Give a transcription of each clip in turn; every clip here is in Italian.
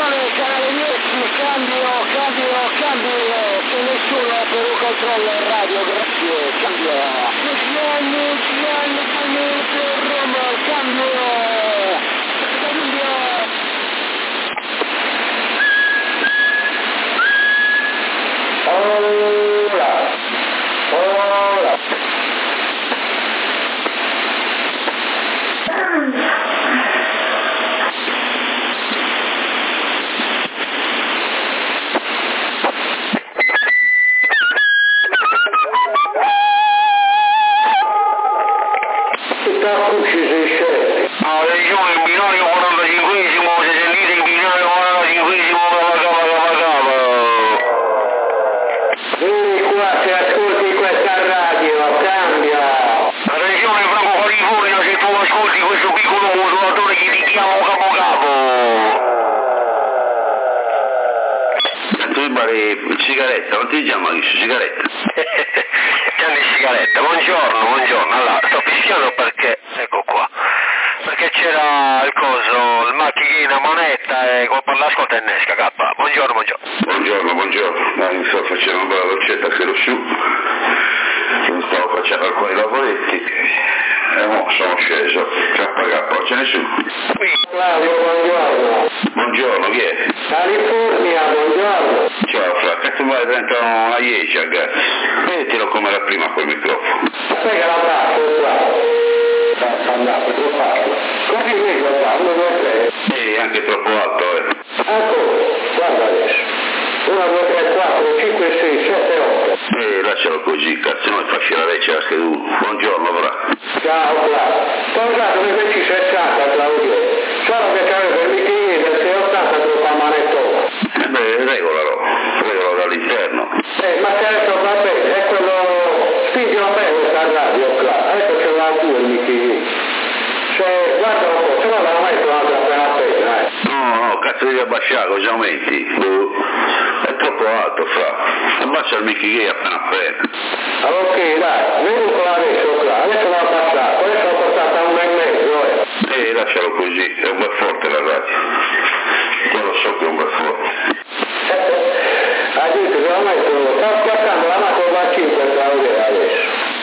canale 10, cambio, c'è nessuno per un controller radio, grazie, cambio. Per Roma, cambio. Ora. Sigaretta, non ti chiama chi sigaretta? Gianni Sigaretta, buongiorno, allora sto fischiando perché, ecco qua, perché c'era il coso, il macchina moneta e col l'ascolta innesca, K, buongiorno. Dai, mi sto facendo una bella doccetta, credo su, mi stavo facendo alcuni lavoretti e mo sono sceso, KK, ce ne su. Flavio, Buongiorno, chi è? California, buongiorno. Ciao Fra, cazzo vai dentro una Iecia, ragazzi. Mettilo come era prima quel microfono. Aspetta la bassa, qua. Andate, può farlo. Quanti mesi ho fatto? 1, 2, 3. Anche troppo alto, Ancora, guarda adesso. 1, 2, 3, 4, 5, 6, 7, 8. Lascialo così, cazzo, noi facci la reccia la seduta. Buongiorno, Fra. Ciao, Claudio. Scusa, mi feci 60, Claudio. Solo che c'avevo per mitigare del 680 te lo fa manetto. Regolo dall'interno. Ma certo, va bene, è quello... Spingilo bene questa radio, Claudio. Ecco ce l'ha tu il mitigare. Cioè, guarda un po', se no la metto appena, No, cazzo devi abbassare, cosa aumenti? È troppo alto, Fra. Abbassa il Mickey appena. Ok, dai, vedi un po' adesso l'ho abbassato, adesso l'ho portato a 1,5, Lascialo così, è un bel forte la radio. Io lo so che è un bel forte. Ha detto che lo metto, sto aspettando la macro da 5 per vedere adesso.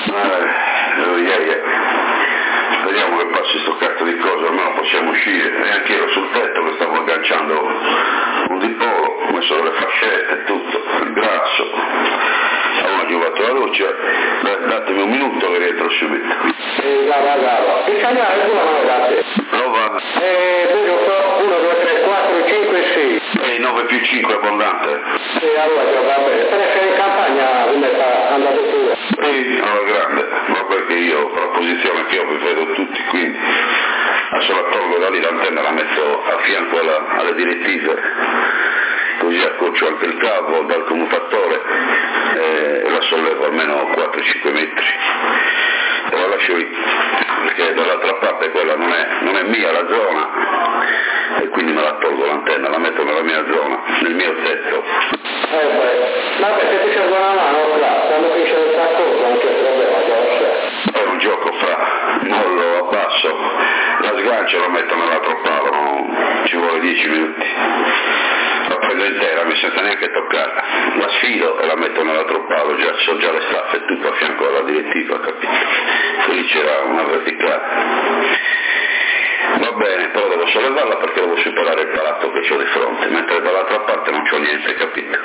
Vediamo che passi sto cazzo di cose, almeno possiamo uscire. E anche io ero sul tetto che stavo agganciando un dipolo, ho messo le fascette e tutto, il grasso. Avevo giocato la luce, datemi un minuto che rientro subito. Bravo. Il segnale è buono da te. No, va. Vedo 1, 2, 3, 4, 5, 6. 9 più 5 è abbondante. Allora va bene. Per essere in campagna come sta andando pure. Alla grande, ma perché io per la posizione che ho vi vedo tutti, quindi adesso la tolgo da lì, l'antenna la metto a fianco alle direttive, così accorcio anche il cavo dal commutatore e la sollevo almeno 4-5 metri e la lascio lì, perché dall'altra parte quella non è mia la zona e quindi me la tolgo l'antenna, la metto nella mia zona, nel mio tetto. Vabbè, se ti serve una mano, quando finisce il sacco non c'è problema, già lo sai. È un gioco, Fra, mollo, abbasso, la sgancio e la metto nell'altro palo, no? Ci vuole 10 minuti. La prendo intera, mi senza neanche toccarla, la sfilo e la metto nell'altro palo, so già le staffe e tutto a fianco alla direttiva, capito? Lì c'era una verticale. Va bene, però devo sollevarla perché devo superare il palazzo che c'ho di fronte, mentre dall'altra parte non c'ho niente, capito?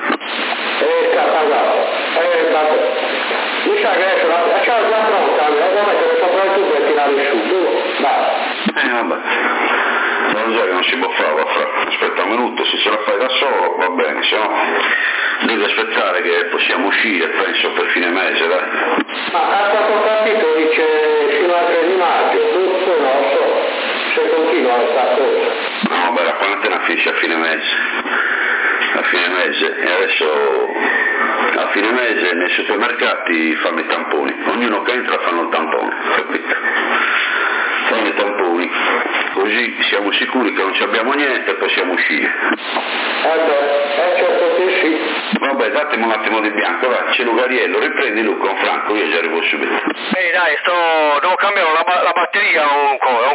Vabbè. Mi sa che adesso la c'ho già pronta, devo mettere sopra il tubo e tirare su, basta. Vabbè. Non so che non si può fare, aspetta un minuto, se ce la fai da solo va bene, se no devi aspettare che possiamo uscire, penso per fine mese, dai. Ma a quanto capito dice fino al 3 di maggio, tutto non lo so, se continua questa cosa. No, beh, la quarantena finisce a fine mese, e adesso a fine mese nei supermercati fanno i tamponi, ognuno che entra fanno il tampone, capito? Fanno i tamponi, così siamo sicuri che non ci abbiamo niente e possiamo uscire. Certo che sì. Vabbè, datemi un attimo di bianco, va, c'è Lugariello, riprendi lui con Franco, io ci arrivo subito. Dai, devo cambiare la batteria a un computer.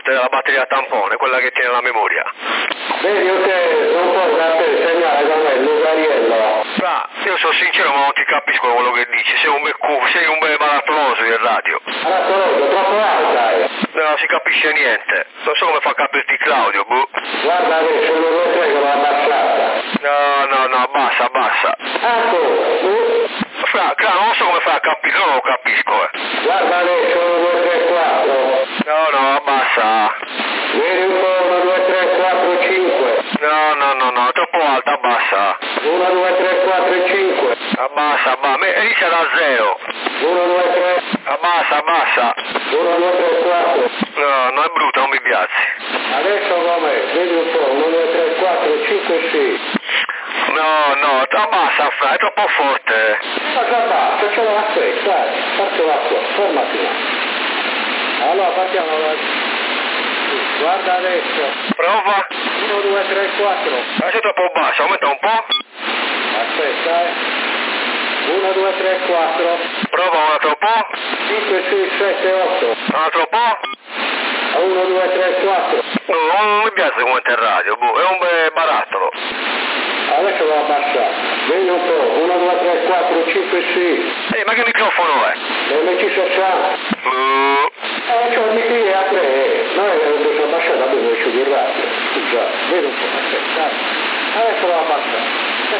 forte della batteria tampone, quella che tiene la memoria. Vedi che non puoi dare segnale con me, Lucariello. Fra, io sono sincero ma non ti capisco quello che dici, sei un bel barattoloso del radio. Barattoloso, troppo alta è. Non si capisce niente, non so come fa a capirti Claudio, boh. Guarda che se lo vedrai che l'ho abbassata. No, abbassa. Ecco, Fra, non so come fa a capire, non lo capisco, guarda adesso 1, 2, 3, 4. No, abbassa. Vedi un po', 1, 2, 3, 4, 5. No, troppo alta, abbassa. 1, 2, 3, 4, 5. Abbassa, inizia da 0. 1, 2, 3. Abbassa. 1, 2, 3, 4. No, è brutto, non mi piace. Adesso com'è? Vedi un po', 1, 2, 3, 4, 5, 6. No, abbassa, Fra, è troppo forte. Ma già basta, ce l'ho a te, dai, partila qua, fermati là. Allora partiamo da... Guarda adesso. Prova. 1, 2, 3, 4. Adesso è troppo basso, aumenta un po'. Aspetta, 1, 2, 3, 4. Prova un altro po'. 5, 6, 7, 8. Un altro po'. 1, 2, 3, 4. No, non mi piace come è il radio, boh, è un bel barattolo. Adesso l'ho abbassato. Vedi un po', 1, 2, 3, 4, 5, 6. Ma che microfono è? MC60. C'ho il microfono a 3. Noi abbiamo abbassato, abbiamo lasciato il radio. Scusa, vedi un po', aspetta. Adesso l'ho abbassato.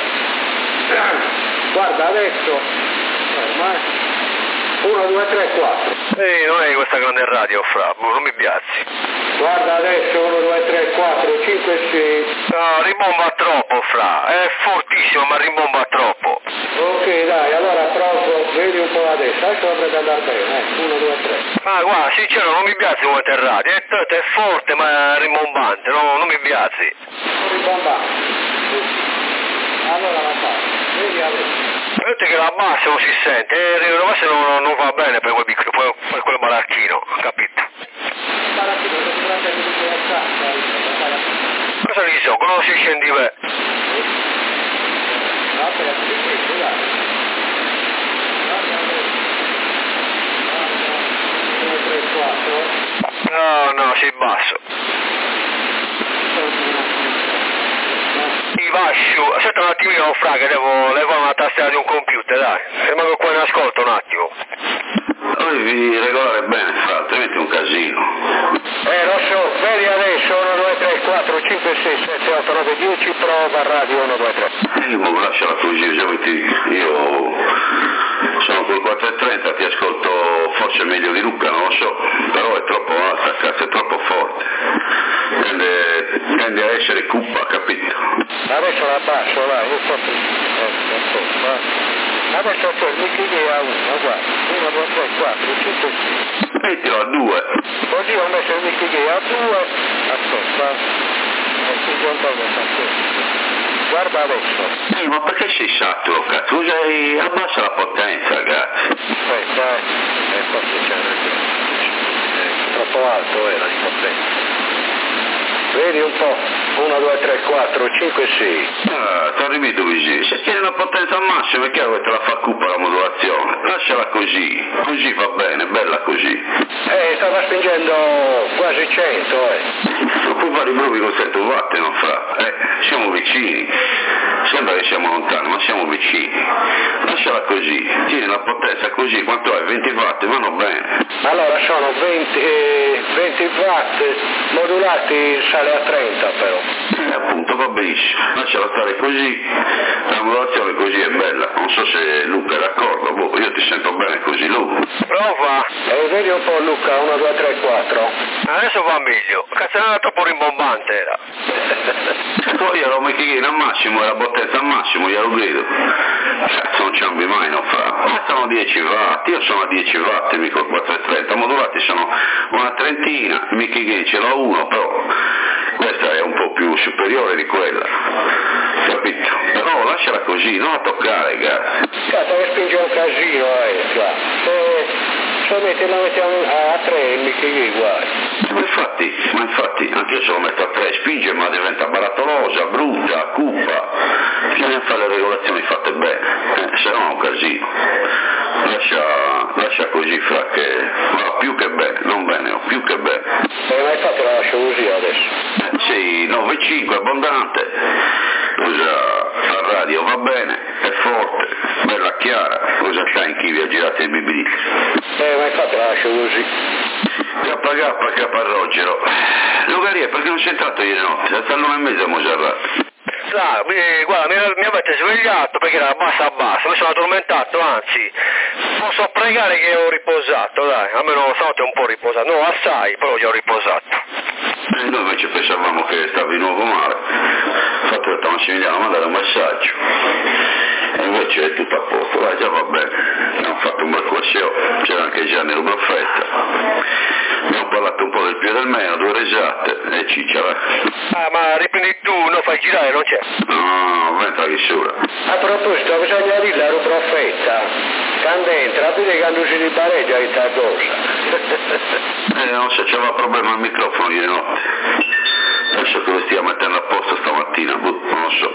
Guarda adesso. Ormai. 1, 2, 3, 4. Non è questa grande radio, Fra, boh, non mi piace. Guarda adesso 1, 2, 3, 4, 5, 6. No, rimbomba troppo, Fra, è fortissimo ma rimbomba troppo. Ok dai, allora provo, vedi un po' adesso dovrebbe andare bene, 1, 2, 3. Ma guarda, sincero non mi piace come è il radio, è forte ma è rimbombante, no, non mi piace. Ribombante. Allora la faccio, vedi adesso. Vedete che la bassa non si sente, la bassa non va bene per quel baracchino, capito? Baracchino che si tratta di Cosa gli so, non si scendi bene. Aspetta, qui, dai. 1, 2, 3, 4. No, si basso. Ti vascio, aspetta un attimino, Fra, che devo levare una tastiera di un computer, dai. Rimango qua in ascolto un attimo. Devi regolare bene, Fra, altrimenti è un casino. Lo so, vedi adesso 1, 2, 3, 4, 5, 6, 7, 8, 9, 10, prova radio 1, 2, 3. Ma lasciala così, io sono col 430, ti ascolto forse meglio di Luca, non lo so, però è troppo alta, cazzo, è troppo forte. Tende a essere cupa, capito? Adesso la passo, vai, un po' più. Adesso c'è il microfono a 1, guarda, 1, 2, 3, 4, 5, 6. Mettilo a 2. Così ho messo il microfono a 2, aspetta, guarda adesso. Ma perché sei saturo, cazzo? Abbassa la potenza, ragazzi. Aspetta, forse c'è troppo alto era di potenza. Vedi un po', 1, 2, 3, 4, 5, 6. Ti arrivi dove? Se tieni la potenza al massimo è chiaro che te la fa cupa la modulazione. Lasciala così va bene, bella così. Stava spingendo quasi 100, Ma puoi fare i provi con 7 watt, non Fra? Siamo vicini. Sembra che siamo lontani, ma siamo vicini. Lasciala così, tieni la potenza così, quanto hai? 20 watt, vanno bene. Allora sono 20 watt modulati, sale a 30 però. Appunto, va benissimo. Lasciala stare così, la modulazione così è bella. Non so se Luca è d'accordo, io ti sento bene così, Luca. Prova. Vedi un po' Luca, 1, 2, 3, 4. Adesso va meglio, cazzo era troppo rimbombante era. Poi ero mecchino al massimo, era potenza al massimo, glielo vedo. Cazzo, non cambi mai, non Fra. Ma sono 10 watt, io sono a 10 watt, mica 430, modulati sono una trentina, Mickey Game ce l'ho uno, però questa è un po' più superiore di quella, capito? Però lasciala così, non la toccare, ragazzi. Cazzo che spinge un casino, qua. Se la mettiamo a 3 il Mickey guarda. Ma infatti, anche io se lo metto a 3, spinge ma diventa barattolosa, brutta, cupa. Bisogna fare le regolazioni fatte bene, se no è un casino. Lascia così Fra che va più che bene, non bene, più che bene. Ma infatti così adesso? Sì, 9,5 abbondante, la radio va bene, è forte, bella chiara, cosa c'ha in chi vi ha girato i bibiti? Ma infatti la lascio così. K Rogero, Lucaria, perché non sei entrato ieri notte? È stato 1:30 a Moserrato. Guarda, mi avete svegliato perché era bassa, mi sono addormentato, anzi, posso pregare che ho riposato, dai, almeno stanotte un po' riposato, no, assai, però ho riposato. Noi invece pensavamo che stavi di nuovo male, infatti ho detto Massimiliano mandare un messaggio, e invece è tutto a posto, dai, già va bene, abbiamo fatto un bel corso, c'era anche Gianni Rubaffetta, abbiamo parlato un po' del più e del meno, 2 risate e ciccia va. Ma riprendi tu, non fai girare, non c'è? No, entra che sura. A proposito, bisogna dire la Rubaffetta, quando entra, vedi quando si ribareggia questa cosa. Non so, c'aveva problema al microfono ieri notte. Adesso che lo stia mettendo a posto stamattina, non lo so.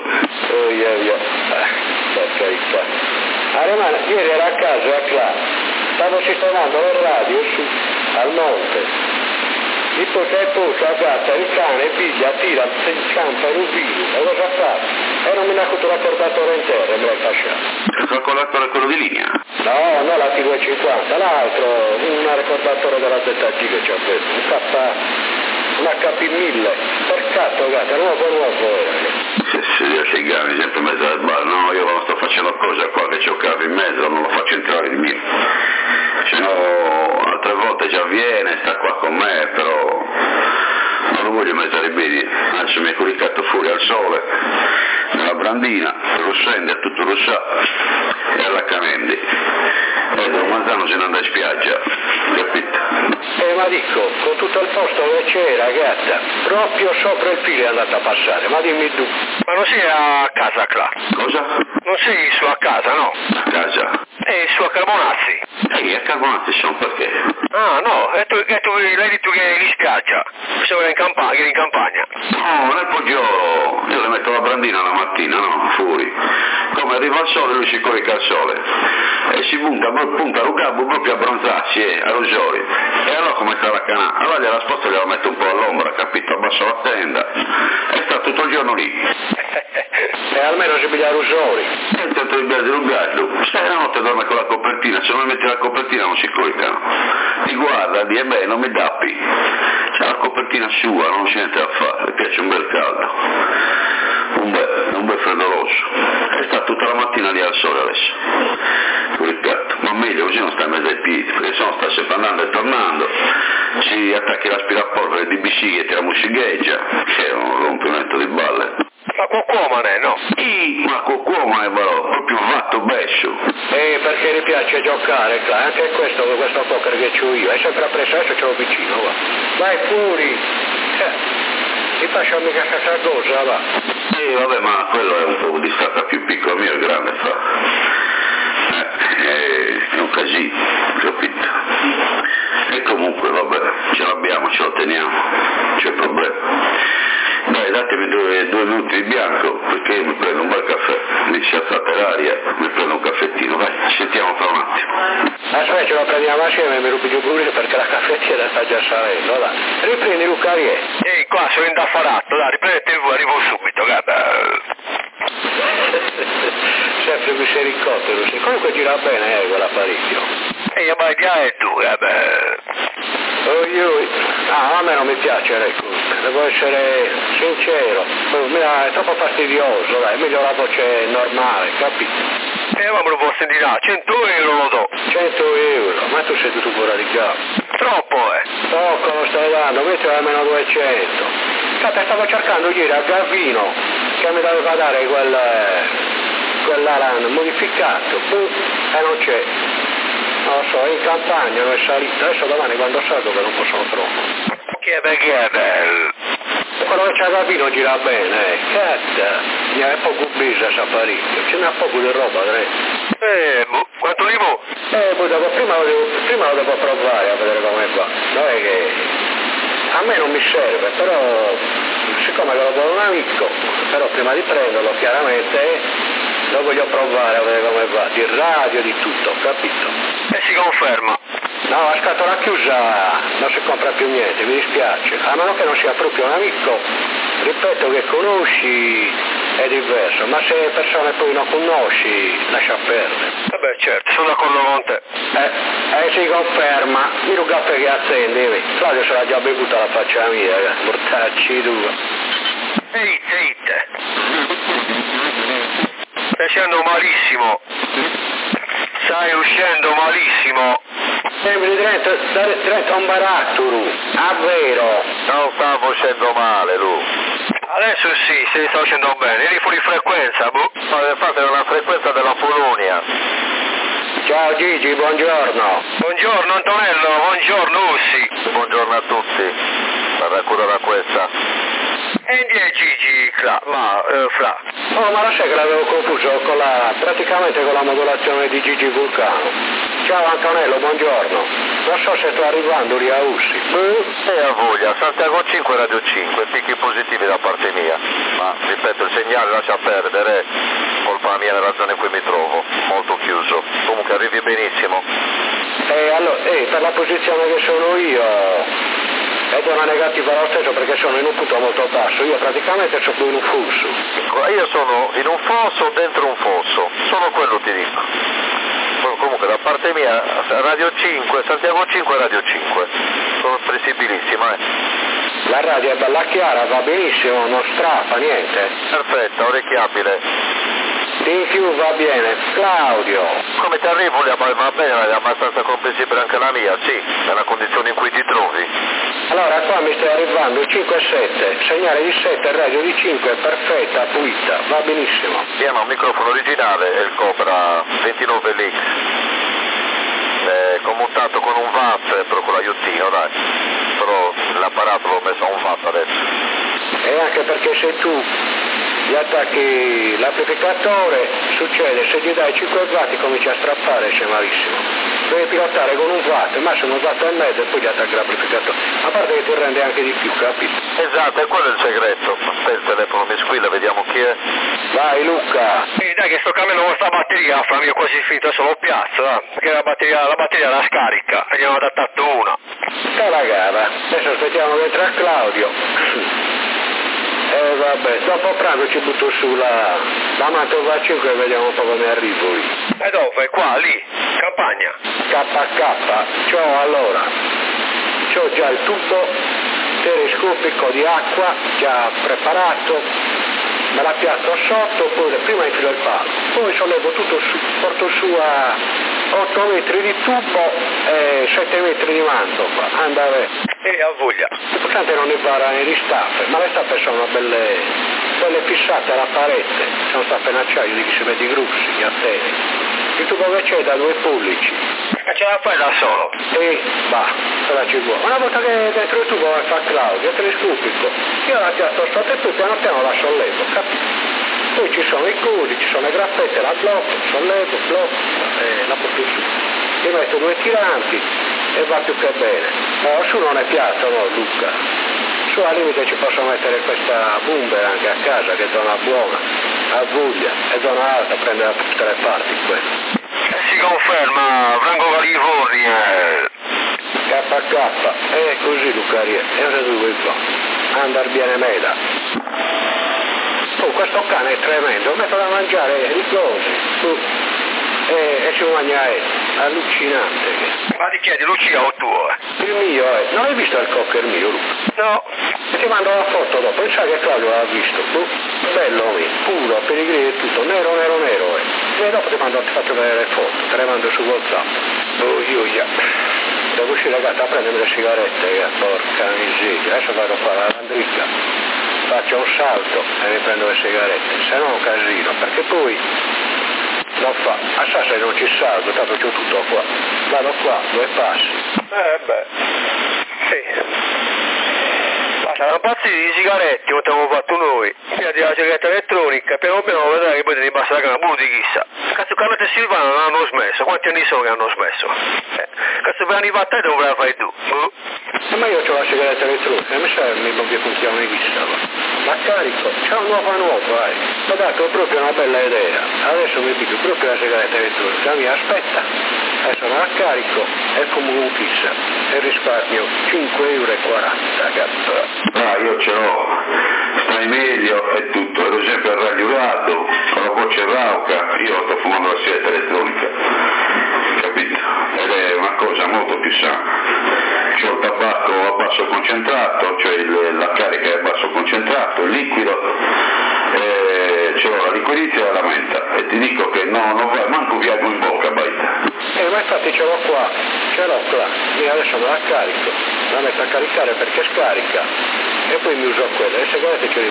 Per carità. Arimana, ieri era a casa, a Cla, stavo sistemando la radio su, al monte. E poi c'è posto a gatta, il cane piglia, tira, si campa il rubino, e cosa fa? E non mi ha avuto l'accordatore in terra e me l'ha fasciato. Il calcolatore quello di linea? No, non la T250, l'altro, un ricordatore della ZG che ci ha preso, un HP1000, per cazzo gatta, nuovo. Se sei gani sempre in mezzo al bar, no, io non sto facendo cosa qua che c'ho capo in mezzo, non lo faccio entrare il mio. Se no, altre volte già viene, sta qua con me, però non lo voglio mettere in piedi, adesso mi è coricato fuori al sole, nella brandina, lo scende, tutto lo sa, e alla Camendi, e da Manzano se ne anda in spiaggia, capito? Ma dico, con tutto il posto che c'era, gatta, proprio sopra il filo è andata a passare, ma dimmi tu. Ma non sei a casa, Cla? Cosa? Non sei su a casa, no? A casa? Su a Carbonazzi. A Carbonazzi sono perché? Ah, no, e tu l'hai detto che eri in spiaggia, siamo in campagna. No, nel Poggiolo, io le metto la brandina la mattina, no, fuori. Come arriva il sole, lui si corica al sole. E si punta a Lucabo proprio a bronzarsi, a Rosori. E allora come sta la canà? Allora gliela sposto e gliela metto un po' all'ombra, capito? Abbasso la tenda. E sta tutto il giorno lì. E almeno si piglia Rosori. E intanto il biasio un gallo. Stai la notte dorme con la copertina, se non metti la copertina non si coricano. Ti guarda, dice, beh, non mi dappi. C'è la copertina sua, non c'è niente da fare, le piace un bel caldo. Un bel freddoloso. E sta tutta la mattina lì al sole adesso. Coricato. Ma meglio così non sta in mezzo ai piedi, perché sennò sta sempre andando e tornando. Si attacchi l'aspirapolvere di bicicletta e tira musicheggia, che è un rompimento di balle. Ma cuocomane, no? Ma cuocomane però, proprio fatto bescio. Perché gli piace giocare, anche questo poker che c'ho io, è sempre appresso, adesso ce l'ho vicino, va. Vai fuori! Ti faccio mica questa cosa, va. Vabbè, ma quello è un po' di stata più piccolo, mio è grande fa. È un casino, capito? E comunque, vabbè, ce l'abbiamo, ce lo teniamo, c'è problema. Dai, datemi due minuti di bianco, perché io mi prendo un bel caffè, mi si alzate l'aria, mi prendo un caffettino, vai, ci sentiamo fra un attimo. Aspetta, ce lo prendiamo assieme e mi rubi giù pure perché la caffettiera sta già salendo, dai. Riprendi Lucarie. Ehi, qua sono indaffarato, dai, riprendete voi, arrivo subito, guarda. Sempre misericordia, comunque gira bene, quell'apparecchio. Ehi, ma è tu, guarda. A me non mi piace, ecco, devo essere sincero, è troppo fastidioso, dai, meglio la voce normale, capito? Ma me lo posso dire, 100 euro lo do. 100 euro, ma tu sei tutto fuori di capo. Troppo, Poco lo stai dando, metti almeno 200. Infatti stavo cercando ieri a Gavino, che mi doveva dare quell'aran modificato, e non c'è. Non lo so, è in campagna, non è salito, adesso domani quando salgo che non possono troppo. Che bello. Quello che c'è Gavino gira bene, cazzo, è poco bisa apparecchio, ce n'è poco di roba, quanto arrivo? Prima lo devo provare a vedere come va, non è che a me non mi serve, però siccome lo do un amico, però prima di prenderlo chiaramente lo voglio provare a vedere come va, di radio, di tutto, capito? E si conferma. No, a scatola chiusa non si compra più niente, mi dispiace. A meno che non sia proprio un amico, ripeto, che conosci è diverso, ma se persone poi non conosci, lascia perdere. Vabbè, certo, sono d'accordo con te. Si conferma, mi rugappe che accendi, Claudio se l'ha già bevuta la faccia mia, mortacci due. Ehi, stai uscendo malissimo. Stai uscendo malissimo. Diventa un barattolo, vero. Non stavo uscendo male, lui. Adesso sì, si sta uscendo bene, eri fuori frequenza, boh. Infatti è una frequenza della Polonia. Ciao Gigi, buongiorno. Buongiorno Antonello, buongiorno Ussi. Buongiorno a tutti. Guarda cura da questa. E indietro Gigi, fra. Oh, ma lo sai che l'avevo confuso praticamente con la modulazione di Gigi Vulcano. Ciao Antonello, buongiorno. Non so se sto arrivando lì a Ussi. E a voglia, Santiago 5 Radio 5, picchi positivi da parte mia. Ma ripeto, il segnale lascia perdere, colpa mia nella zona in cui mi trovo, molto chiuso. Comunque arrivi benissimo. Allora, per la posizione che sono io, è una negativa lo stesso perché sono in un punto molto basso, io praticamente sono in un fosso. Io sono in un fosso, dentro un fosso, solo quello ti dico. Comunque da parte mia Radio 5, Santiago 5 Radio 5, sono flessibilissima. La radio è bella chiara, va benissimo, non strappa niente. Perfetta, orecchiabile. Di più va bene. Claudio. Come ti arrivo? Va bene, è abbastanza comprensibile anche la mia, sì, nella condizione in cui ti trovi. Allora qua mi stai arrivando 5 e 7, segnale di 7, radio di 5, perfetta, pulita, va benissimo. Sì, ma un microfono originale è il Cobra 29LX, commutato con un watt, però con l'aiutino, dai, però l'apparato l'ho messo a un watt adesso. E anche perché se tu gli attacchi l'amplificatore, succede, se gli dai 5 watt comincia a strappare, c'è malissimo. Devi pilotare con un watt, massimo un watt e mezzo e poi gli attacchi l'amplificatore. A parte che ti rende anche di più, capito? Esatto, è quello il segreto. Aspetta, il telefono mi squilla, vediamo chi è. Vai Luca! Dai che sto cambiando questa batteria, fra mio quasi finito, adesso lo piazzo, perché la batteria la scarica, e ne ho adattato una. Caragava, adesso aspettiamo che entra Claudio. Vabbè, dopo pranzo ci butto su la Mantova 5 e vediamo un po' come arrivo io. E dove? Qua, lì, campagna. KK, allora, c'ho già il tubo telescopico di acqua già preparato, me la piazzo sotto, poi prima infilo il palo, poi sollevo tutto su, porto su a 8 metri di tubo e 7 metri di manto, andare. E a voglia. L'importante non impara né di staffe, ma le staffe sono belle fissate alla parete, sono staffe in acciaio di chi si vede grossi, gli anteni. Il tubo che c'è da 2 pollici. E ce la fai da solo? E va, se la ci vuole. Una volta che dentro il tubo fa Claudio, è telescopico, io la piazzo sotto e poi piano piano la sollevo, capito? Poi ci sono i codi, ci sono le graffette, la blocco, sollevo, blocco e la porto su. Ti metto 2 tiranti e va più che bene. Ma su non è piatto, no Luca? Su al limite ci posso mettere questa bomber anche a casa che è zona buona, a voglia, è zona alta, prende da tutte le parti quello. Si conferma, Franco Californi. KK, così Lucaria, e ora tu vuoi fare? Andar bene meda. Oh, questo cane è tremendo, metto da mangiare di cose. E ci mangia allucinante. Ma di chi è? Di Lucia o tuo? Il mio non hai visto il cocker mio, Luca? No. E ti mando la foto dopo, sai che Claudio l'ha visto. Bello, puro, pellegrino e tutto, nero. E dopo ti faccio vedere le foto, te le mando su WhatsApp. Devo uscire gatta a prendermi le sigarette, porca miseria. Adesso vado qua alla landrica, faccio un salto e mi prendo le sigarette, se no è un casino, perché poi non fa, a Sassari non ci salgo, tanto c'ho tutto qua, vado qua, 2 passi. Sì. Ma saranno pazzi di sigarette, come abbiamo fatto noi. Prima di la sigaretta elettronica, piano piano vedrai che poi ti basta la canna, di chissà. Cazzo, Carlotta e Silvano non hanno smesso, quanti anni sono che hanno smesso? Cazzo, per anni fa a te dove la fai tu? Ma io ho la sigaretta elettronica, mi sa che mi funziona chissà. la carico, c'è un nuovo, ho dato proprio una bella idea, adesso mi piglio proprio la sigaretta elettronica, mi aspetta, adesso me la carico e fumo un fissa e risparmio 5,40 €, io ce l'ho, stai meglio e tutto, ero sempre arragliurato, con la voce rauca, io sto fumando la sigaretta elettronica, capito? Ed è una cosa molto più sana. C'ho il tabacco a basso concentrato, cioè la carica è a basso concentrato, il liquido, c'ho la liquirizia e la menta, e ti dico che non vai manco viaggio in bocca, baita. Ma infatti ce l'ho qua, io adesso me la carico, la metto a caricare perché scarica, e poi mi uso quella, le sigarette ce le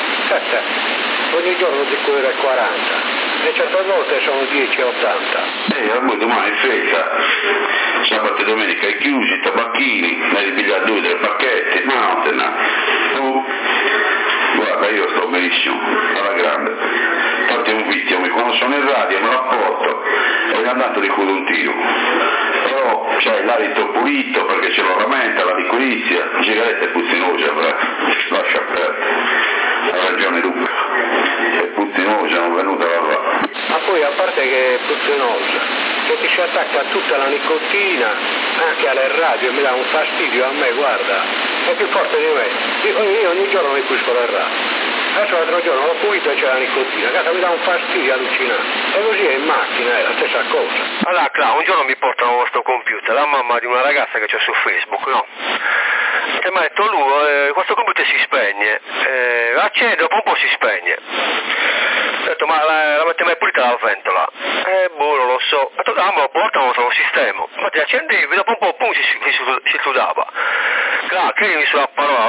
butto, ogni giorno di 2,40 € e certe volte sono 10,80. Ormai domani è festa, sabato e domenica è chiusi, tabacchini, nei bigliardini, dei pacchetti, no, tu, guarda, io sto benissimo, alla grande, infatti è un vizio, quando sono in radio me la porto e è andato di culo un tiro, però c'è l'alito pulito perché ce l'ho la menta, la liquirizia, la sigaretta è puzzinosa, lascia perdere, ha ragione Luca, è puzzinosa, non è venuta da là. Ma poi a parte che è puzzinosa, che ti si attacca tutta la nicotina, anche alle radio, mi dà un fastidio a me, guarda, è più forte di me, io ogni giorno mi pulisco la radio. Adesso l'altro giorno l'ho pulito e c'è la nicotina, cazzo mi dà un fastidio allucinante. E così è in macchina, è la stessa cosa. Allora, Cla, un giorno mi portano questo computer, la mamma di una ragazza che c'è su Facebook, no? E mi ha detto, questo computer si spegne, accende, dopo un po' si spegne. Ho detto, ma la mette mai pulita la ventola? Non lo so. Ho detto, me lo portano, lo sistema. Infatti accendevi, dopo un po' pum, si chiudeva. Claro, credimi sulla parola,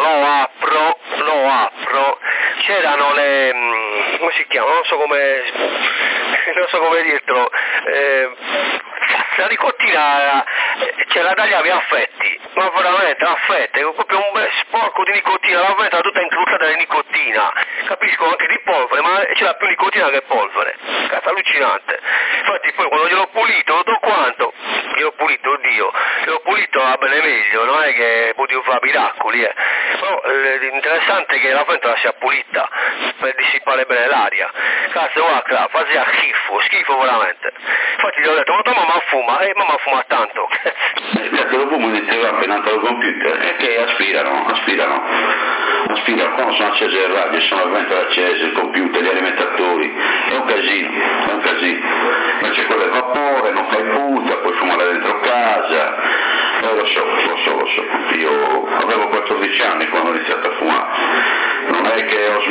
lo apro, c'erano le, come si chiama, non so come dirtelo, la nicotina, ce la tagliavi a fetti, ma veramente a fetti, proprio un bel sporco di nicotina, la ventola tutta incrustata di nicotina, capisco anche di polvere, ma c'era più nicotina che polvere, cazzo allucinante. Infatti poi quando gliel'ho pulito, tutto quanto, gliel'ho pulito va bene meglio, non è che potevo fare miracoli, però l'interessante è che la ventola sia pulita per dissipare bene l'aria. Cazzo, guarda, faceva schifo veramente. Infatti gli ho detto, ma tua mamma fuma tanto. Cazzo, lo fumo iniziava appena al computer, è che aspirano, quando sono accese le radio, sono le ventole accese, il computer, gli alimentatori, è un casino, ma c'è quello del vapore, non fai puta, puoi fumare dentro casa, lo so, io avevo 14 anni quando ho iniziato a fumare, non è che ho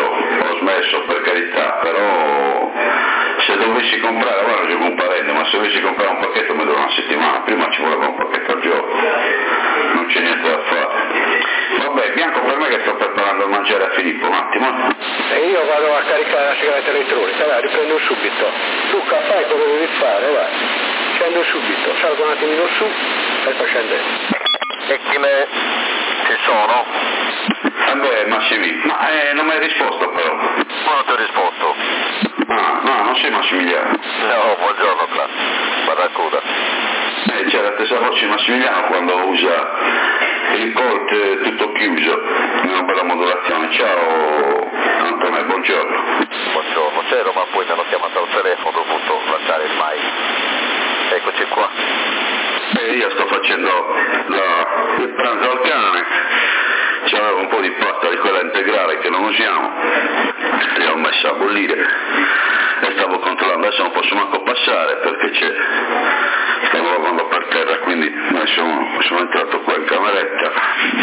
smesso per carità, però se dovessi comprare, guarda c'è un parente, ma se dovessi comprare un pacchetto mi dura una settimana, prima ci voleva un pacchetto al giorno, non c'è niente da fare. Vabbè, Bianco, per me che sto preparando il mangiare a Filippo, un attimo. E io vado a caricare la sigaretta elettronica, vai, riprendo subito. Luca, fai cosa devi fare, vai. Scendo subito, salgo un attimino su e sto scendendo. E chi me ci sono? Vabbè, Massimiliano, ma non mi hai risposto però. Ma non ti ho risposto. No, non sei Massimiliano. No, buongiorno, Cla. Barracuda. C'è la stessa voce Massimiliano quando usa il Colt tutto chiuso, una bella modulazione. Ciao Antonio, buongiorno. Buongiorno, c'ero, ma poi mi hanno chiamato al telefono, ho dovuto lasciare il mic. Eccoci qua. Io sto facendo il pranzo al cane, c'avevo un po' di pasta di quella integrale che non usiamo, l'ho messa a bollire e stavo controllando, adesso non posso manco passare perché stavo lavando per terra, quindi sono entrato qua in cameretta,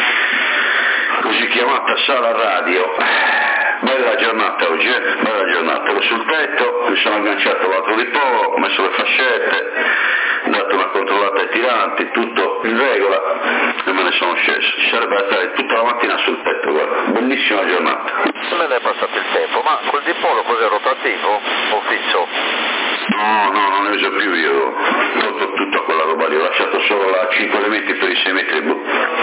così chiamata sala radio. Bella giornata oggi, bella giornata, ero sul tetto, mi sono agganciato l'altro di po', ho messo le fascette, ho dato una controllata ai tiranti, tutto in regola e me ne sono sceso. Ci sarebbe da stare tutta la mattina sul tetto, guarda, bellissima giornata. Me ne è passato il tempo, ma quel dipolo cos'è, rotativo o fisso? No, non ne uso più io, ho tolto tutta quella roba lì, ho lasciato solo la 5 elementi per i 6 metri.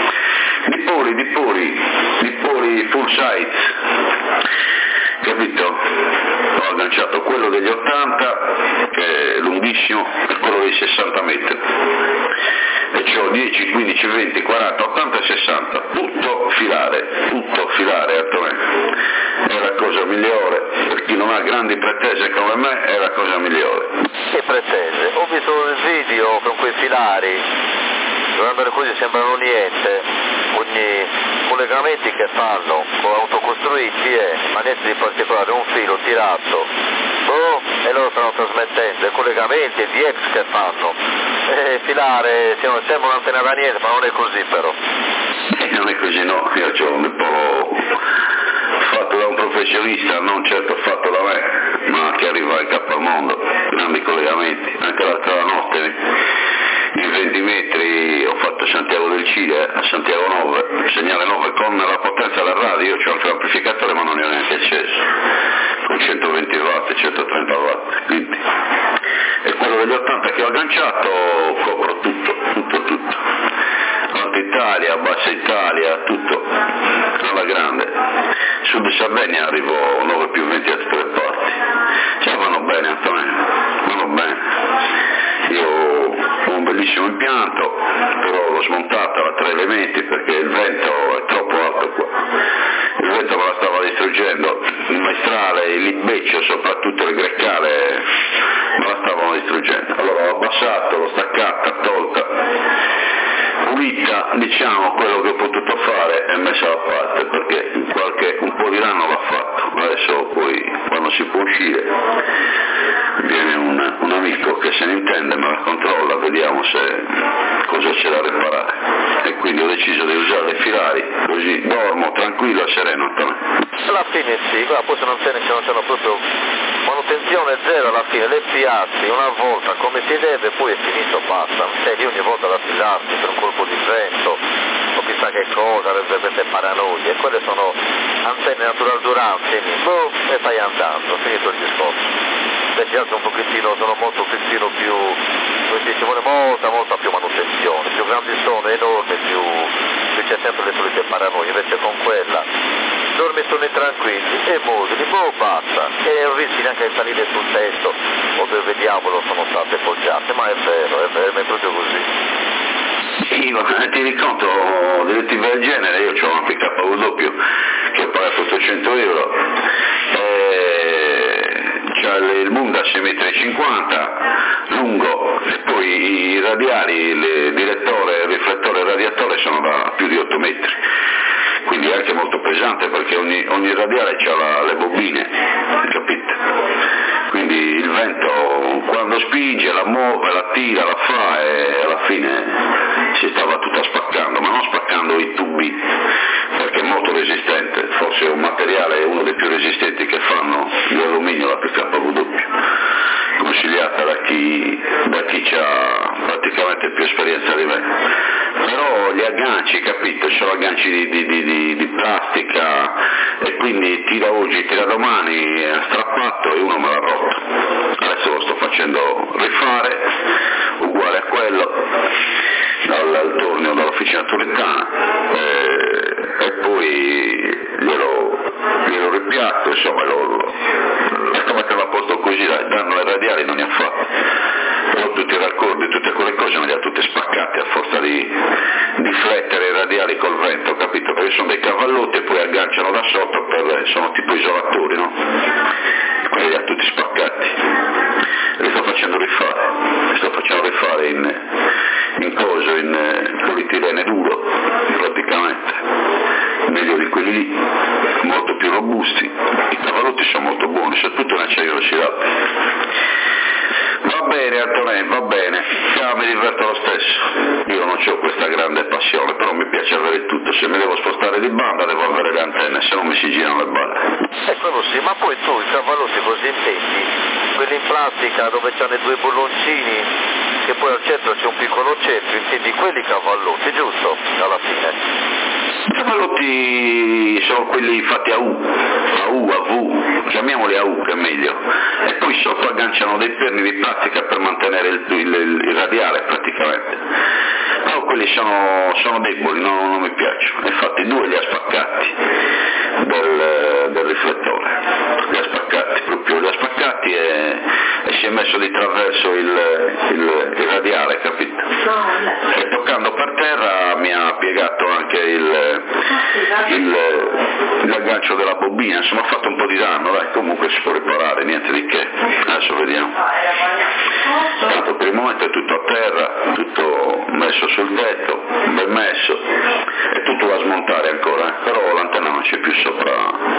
Dipoli full size, capito? Ho agganciato quello degli 80, che è lunghissimo, e quello dei 60 metri. e c'ho 10, 15, 20, 40, 80 e 60, tutto filare, Antonello. È la cosa migliore, per chi non ha grandi pretese come me, è la cosa migliore. Che pretese? Ho visto il video con quei filari, guardando così sembrano niente, ogni collegamenti che fanno con autocostruiti ma niente di particolare, un filo tirato, e loro stanno trasmettendo, i collegamenti e di ex che fanno, filare, sembra un'antenna da niente, ma non è così però. Non è così, no, io c'ho un po' fatto da un professionista, non certo fatto da me, ma che arriva in capo al mondo, grandi collegamenti, anche l'altra notte in 20 metri ho fatto Santiago del Cile, a Santiago 9, segnale 9 con la potenza della radio, io ho anche l'amplificatore ma non ne ho neanche acceso, con 120 watt, 130 watt, quindi. E quello degli 80 che ho agganciato copro tutto. Alta Italia, Bassa Italia, tutto, alla grande. Sud Sardegna arrivo 9 più 20 a tutte le parti. Cioè vanno bene, Antonio, vanno bene. Io ho un bellissimo impianto, però l'ho smontata a 3 elementi perché il vento è troppo alto qua. Il vento me la stava distruggendo, il maestrale, il libeccio, soprattutto il greccale, me la stavano distruggendo. Allora l'ho abbassato, l'ho staccata, tolta, pulita, diciamo, quello che ho potuto fare è messa da parte perché un po' di danno l'ha fatto. Adesso poi quando si può uscire viene un amico che se ne intende, me la controlla, vediamo cosa c'è da riparare, e quindi ho deciso di usare i filari, così dormo tranquillo e sereno. Alla fine sì, poi sono antenne che non c'hanno proprio manutenzione zero, alla fine le piazzi una volta come si deve, poi è finito, basta, lì ogni volta da filarsi per un colpo di vento o chissà che cosa, avete paranoie, e quelle sono antenne natural duranti, e stai andando, finito il discorso. Questi altri un pochettino, sono molto un pochettino più, ci vuole molta più manutenzione, più grandi sono, enormi, più c'è sempre le solite paranoie, invece con quella dormi sonni tranquilli e moduli, basta, e non rischi neanche di salire sul tetto o dove diavolo sono state poggiate, ma è vero, è proprio così. Sì, ma ti riconto direttive del genere, io ho un PKW che ho pagato 800 euro, c'ha il Munda 6,50 m lungo, e poi i radiali, il direttore, il riflettore e il radiatore sono da più di 8 metri, quindi è anche molto pesante perché ogni radiale ha le bobine, capite? Quindi il vento quando spinge la muove, la tira, la fa, e alla fine si stava tutta spaccando, ma non spaccando i tubi, perché è molto resistente, forse è un materiale, uno dei più resistenti che fanno l'alluminio, la PKW, consigliata da chi ha praticamente più esperienza di me. Però gli agganci, capito, sono agganci di plastica, e quindi tira oggi, tira domani, è strappato e uno me l'ha rotto. Adesso lo sto facendo rifare, uguale a quello, dal torneo dall'officina turretana, e poi glielo ripiatto, insomma, lo metterlo a posto così, danno ai radiali non ne ha fatto. Però tutti i raccordi, tutte quelle cose me le ha tutte spaccate a forza di flettere i radiali col vento, capito? Perché sono dei cavallotti e poi agganciano da sotto, sono tipo isolatori, no? E quelli li ha tutti spaccati. Li sto facendo rifare in coso, in polietilene duro, praticamente, meglio di quelli lì, molto più robusti. I cavallotti sono molto buoni, soprattutto in acciaio inoxidabile. Va bene Antonello, va bene, mi diverto lo stesso, io non ho questa grande passione, però mi piace avere tutto, se mi devo spostare di banda devo avere le antenne, se no mi si girano le balle. Quello sì, ma poi tu i cavallotti così intendi, quelli in plastica dove c'hanno i due bolloncini, che poi al centro c'è un piccolo centro, intendi quelli cavallotti, giusto? Alla fine. I cavallotti sono quelli fatti a V, chiamiamoli a U che è meglio, e poi sotto agganciano dei perni di plastica per mantenere il radiale praticamente. Però quelli sono deboli, non mi piacciono, infatti 2 li ha spaccati del riflettore, li ha spaccati e si si è messo di traverso il radiale, capito? E toccando per terra mi ha piegato anche l'aggancio della bobina, insomma ha fatto un po' di danno, dai, comunque si può riparare, niente di che, adesso vediamo. Tanto per il momento è tutto a terra, tutto messo sul tetto, ben messo, è tutto da smontare ancora, però l'antenna non c'è più sopra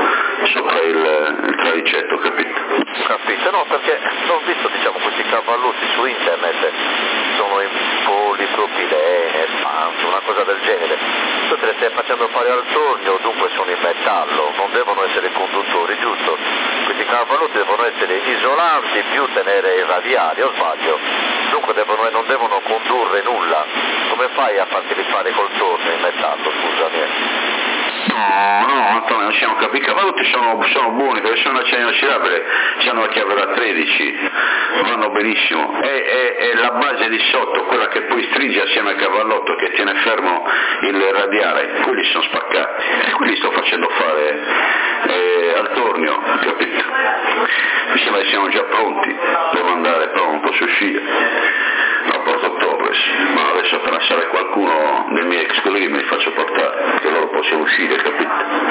il tralicetto, capito? Capito, no, perché ho visto, diciamo, questi cavallucci su internet, sono in polipropilene, spanso, una cosa del genere. Tu te le stai facendo fare al tornio, dunque sono in metallo, non devono essere conduttori, giusto? Questi cavallucci devono essere isolanti più tenere i radiali, o sbaglio? Dunque non devono condurre nulla. Come fai a farti rifare col tornio in metallo, scusami? No, Antonio, non siamo capiti, i cavallotti sono buoni, perché sono acciaio inossidabile, hanno la chiave da 13, vanno benissimo, è la base di sotto, quella che poi stringe assieme al cavallotto che tiene fermo il radiale, quelli sono spaccati, e quelli sto facendo fare al tornio, capito? Mi sembra che siamo già pronti, devo andare, però non posso uscire, a Porto Torres, ma adesso appena sale qualcuno dei miei ex colleghi me li faccio portare, che loro possono uscire, capito?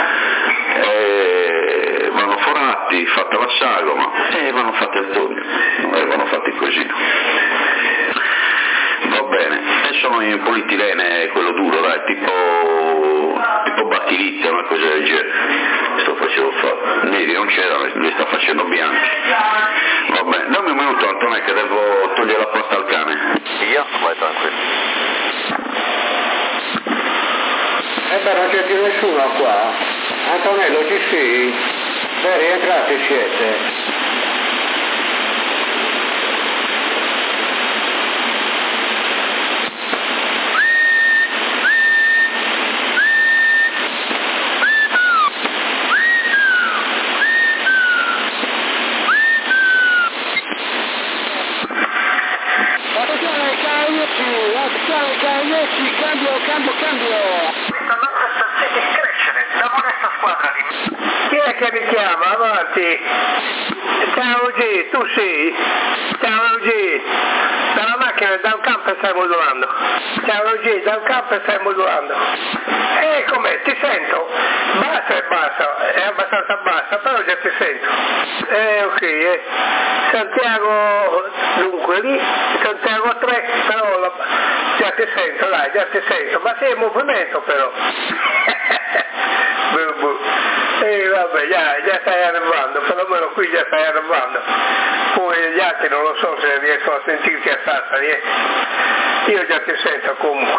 Vanno forati, fatta la sagoma e vanno fatti al tornio, vanno fatti così. Va bene, e sono in polietilene, quello duro, dai, tipo battilite, una cosa del genere. Sto facendo fare. Neri non c'era, li sta facendo bianchi. Va bene, dammi un minuto Antonio che devo togliere la pasta al cane. Via, vai tranquillo. Beh, non c'è più nessuno qua. Antonello, ci sei? Beh, rientrate siete. Cambio. Chi è che mi chiama? Avanti. Ciao G, tu sì? Ciao G. Dalla macchina, da un campo stai modulando. Ciao G, da un campo stai modulando. Com'è? Ti sento? Bassa, è abbastanza bassa, però già ti sento. Ok. Santiago, dunque lì, Santiago 3, però già ti sento, dai, già ti sento. Ma sei in movimento però. Vabbè, già stai arrivando, perlomeno qui già stai arrivando. Poi gli altri non lo so se riescono a sentirti a Sassari. Io già ti sento comunque.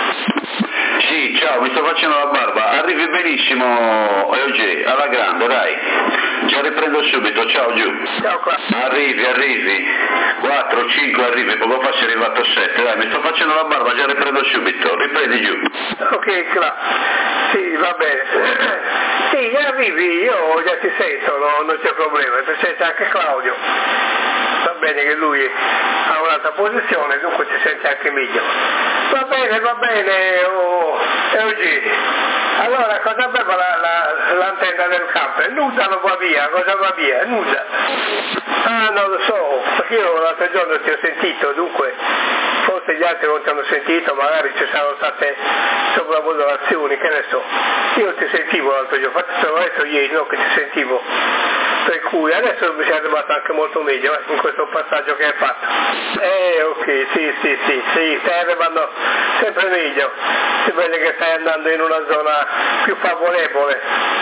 Sì, ciao, mi sto facendo la barba, arrivi benissimo Eugenio, alla grande, dai. Già riprendo subito, ciao giù. Ciao qua. Arrivi. 4, 5 arrivi, poco fa sei arrivato a 7, dai, mi sto facendo la barba, già riprendo subito, riprendi giù. Ok, claro. Sì, va bene. Sì, arrivi, io già ti sento, non c'è problema, ti sente anche Claudio. Va bene che lui ha un'altra posizione, dunque ti sente anche meglio. Va bene, Eugenio. Allora, cosa aveva l'antenna del camper? Nuda non va via, cosa va via? Nuda. Ah, non lo so, perché io l'altro giorno ti ho sentito, dunque, forse gli altri non ti hanno sentito, magari ci saranno state sopravvalutazioni, che ne so. Io ti sentivo l'altro giorno, infatti te l'ho detto ieri, no, che ti sentivo. Per cui adesso mi sei arrivato anche molto meglio in questo passaggio che hai fatto. Ok, sì, stai arrivando sempre meglio. Si vede che stai andando in una zona più favorevole.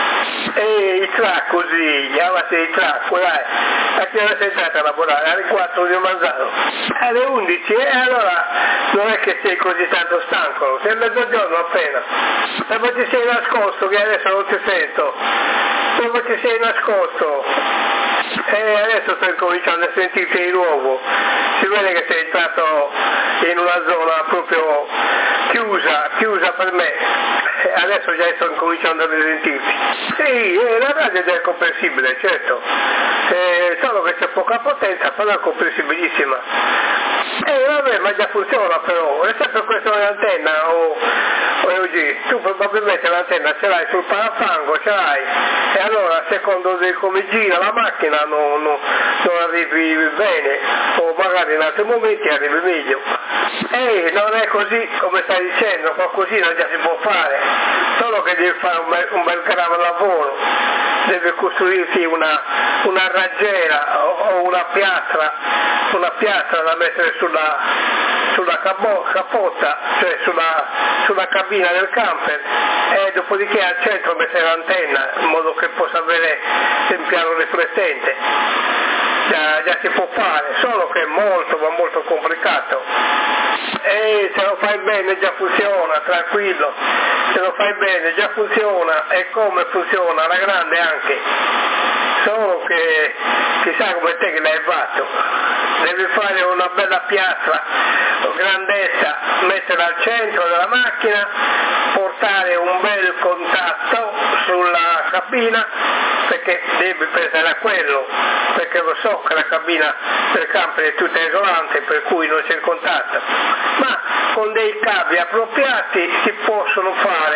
Il track così, chiamati il track, dai. A che ora sei entrata a lavorare? Alle 4 di Manzano. Alle 11, allora non è che sei così tanto stanco, sei mezzogiorno appena. Dove ti sei nascosto che adesso non ti sento? Dove ti sei nascosto? Adesso sto incominciando a sentirti di nuovo. Si vede che sei entrato in una zona proprio chiusa per me. Adesso già sto incominciando a risentirti. Sì, la radio è comprensibile, certo. Solo che c'è poca potenza, però è comprensibilissima. Vabbè, ma già funziona però. È sempre questa l'antenna o tu probabilmente l'antenna ce l'hai sul parafango, ce l'hai. E allora secondo come gira la macchina non arrivi bene, o magari in altri momenti arrivi meglio. E non è così come stai dicendo, qualcosina già si può fare, solo che devi fare un bel grave lavoro, devi costruirti una raggiera o una piastra da mettere sulla capotta, cioè sulla cabina del camper, e dopodiché al centro mettere l'antenna in modo che possa avere il piano riflettente. Già si può fare, solo che è molto ma molto complicato, e se lo fai bene già funziona, tranquillo, se lo fai bene già funziona, e come funziona alla grande anche, solo che chissà come te che l'hai fatto, devi fare una bella piastra grandetta, metterla al centro della macchina, portare un bel contatto sulla cabina, perché devi pensare a quello, perché lo so che la cabina del camper è tutta isolante, per cui non c'è il contatto, ma con dei cavi appropriati si possono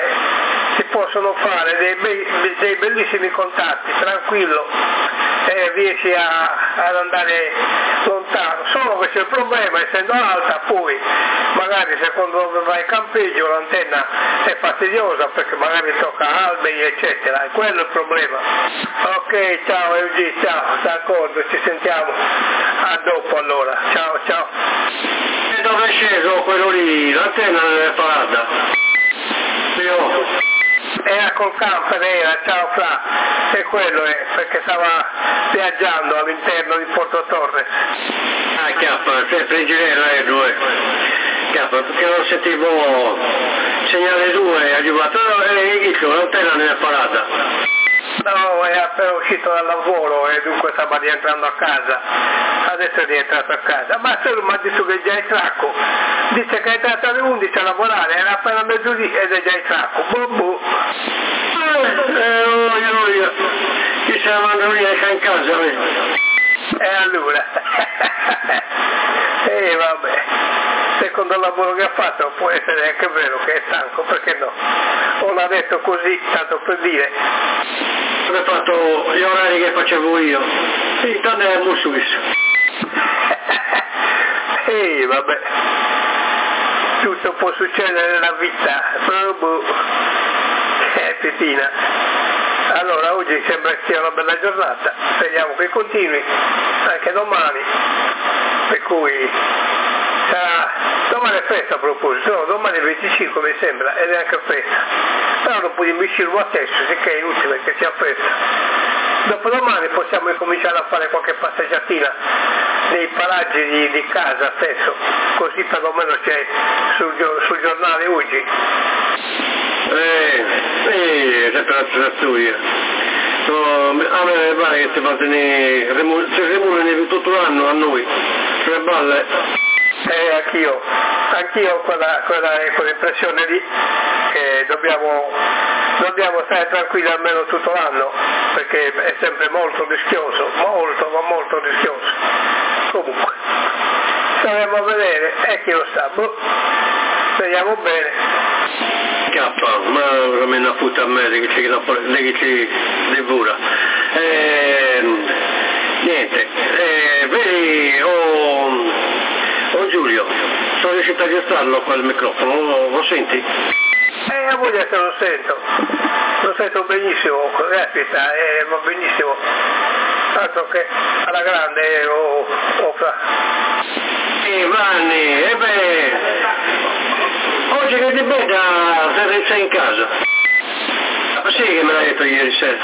fare dei bellissimi contatti, tranquillo, e riesci ad andare lontano, solo che c'è il problema, essendo alta, poi magari secondo dove vai in campeggio l'antenna è fastidiosa, perché magari tocca alberi eccetera, e quello è il problema. Ok, ciao Eugi, ciao, d'accordo, ci sentiamo a dopo allora, ciao. E dove è sceso quello lì? L'antenna non è parata? Era col camper, ciao Fra, e quello è, perché stava viaggiando all'interno di Porto Torres. Chiappa, sempre in girella è due. Chiappa, perché non sentivo segnale 2, è arrivato, l'antenna non è parata. No, è appena uscito dal lavoro e dunque stava rientrando a casa, adesso è rientrato a casa, ma se mi ha detto che è già in tracco, dice che è entrato alle 11 a lavorare, era appena mezzodì ed è già in tracco, Chi se la manda via in casa? E allora, vabbè, secondo il lavoro che ha fatto può essere anche vero che è stanco, perché no? O l'ha detto così, tanto per dire. Ho fatto gli orari che facevo io, sì, tanto è molto suisso. Vabbè, tutto può succedere nella vita, Petina. Allora oggi sembra che sia una bella giornata, speriamo che continui anche domani, per cui sarà, domani è festa a proposito, no, domani è 25 mi sembra, ed è anche festa, però non puoi imbecille lo stesso, sicché è inutile che sia festa. Dopodomani possiamo incominciare a fare qualche passeggiatina nei paraggi di casa stesso, così perlomeno c'è sul giornale oggi. Sempre la tua. No, a me pare che ti remunerano tutto l'anno a noi, sulle balle. Anch'io ho quell'impressione lì, che dobbiamo stare tranquilli almeno tutto l'anno, perché è sempre molto rischioso, molto rischioso. Comunque, staremo a vedere, e chi lo sa, speriamo bene. Ma come una puta a me che ci devora. Niente, vedi, Giulio, sono riuscito a gestarlo qua il microfono, lo senti? A voi adesso lo sento benissimo, caspita, va benissimo, tanto che alla grande Fra. Vanni, oggi che ti beda sei in casa? Sì che me l'hai detto ieri sera.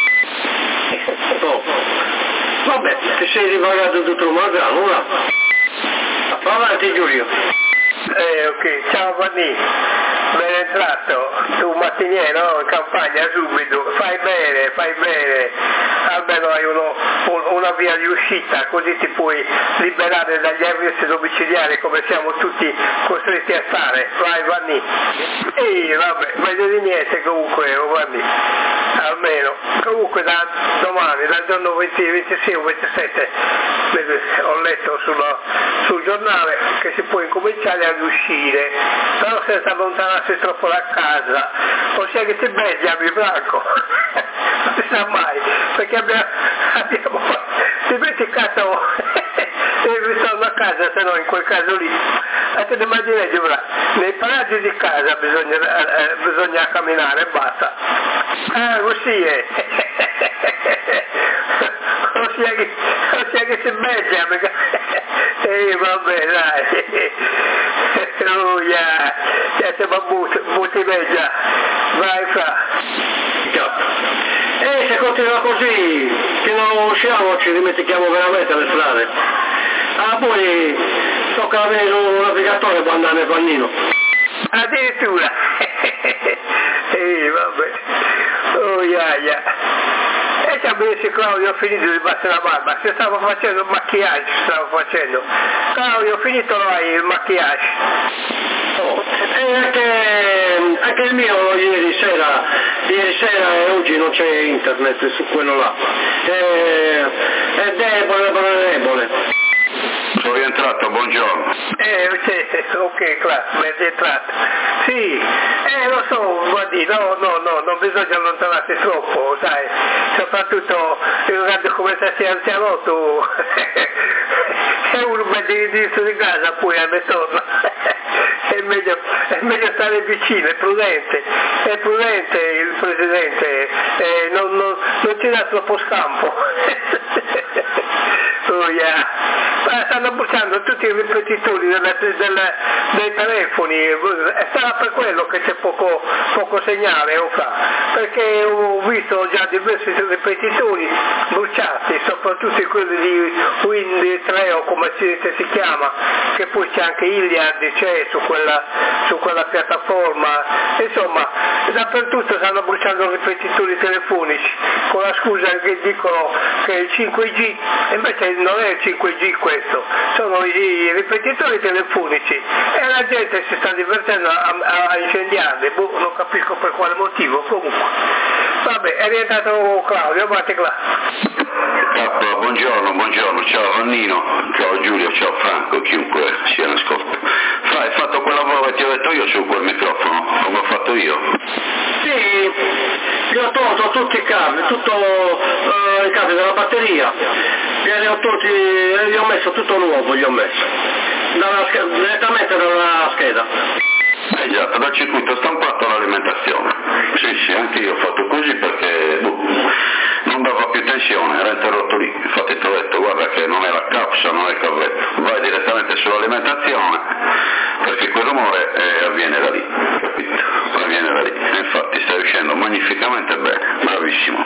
Vabbè, ti sei ripagato tutto il malgrado, va? Va avanti Giulio. Ok, ciao Vanni, ben entrato, tu mattiniero in campagna subito, fai bene, almeno hai una via di uscita, così ti puoi liberare dagli arresti domiciliari come siamo tutti costretti a fare, vai Vanni. Vabbè, meglio di niente comunque Vanni, almeno, comunque da domani, dal giorno 26 o 27, ho letto sul giornale che si può incominciare ad uscire, però senza allontanarsi troppo da casa, ossia che ti becchiami Franco. non si sa mai, perché abbiamo dimenticato il ritorno a casa, se no in quel caso lì, te ne immagini, nei paraggi di casa bisogna camminare e basta. Così è. Ossia che si becca, vabbè dai, ya siamo butti meglio, vai fra. Se continua così, che non usciamo ci dimentichiamo veramente le strade. Poi tocca avere un navigatore per andare nel pannino. Addirittura. Vabbè. E ci ha messo Claudio, ho finito di battere la barba, stavo facendo il maquillage, Claudio, ho finito il maquillage. E anche il mio ieri sera e oggi non c'è internet su quello là. È debole. Sono rientrato, buongiorno. Ok, classe, ben rientrato. Sì, lo so, guardi, no, non bisogna allontanarsi troppo, sai, soprattutto guarda come sei anzianotto, è un bel indirizzo di casa poi a metterlo. È meglio stare vicino, è prudente il Presidente, non ci dà troppo scampo. Stanno bruciando tutti i ripetitori dei telefoni, sarà per quello che c'è poco segnale, perché ho visto già diversi ripetitori bruciati, soprattutto quelli di Wind 3 o come si chiama, che poi c'è anche Iliad, c'è su quella piattaforma, insomma dappertutto stanno bruciando ripetitori telefonici con la scusa che dicono che è il 5G, invece non è il 5G questo, sono i ripetitori telefonici e la gente si sta divertendo a incendiarli, non capisco per quale motivo, comunque. Vabbè, è rientrato Claudio, batti là. Buongiorno, ciao Vannino, ciao Giulio, ciao Franco, chiunque sia in ascolto. Hai fatto quel lavoro che ti ho detto io su quel microfono, come ho fatto io? Sì, gli ho tolto tutti i cavi, i cavi della batteria, gli ho messo tutto nuovo, direttamente dalla scheda. Esatto, dal circuito stampato all'alimentazione. Sì, anche io ho fatto così perché non dava più tensione, era interrotto lì. Infatti ti ho detto, guarda che non è la capsa, non è il cavetto, vai direttamente sull'alimentazione perché quel rumore avviene da lì, capito? Avviene da lì. E infatti stai riuscendo magnificamente bene, bravissimo.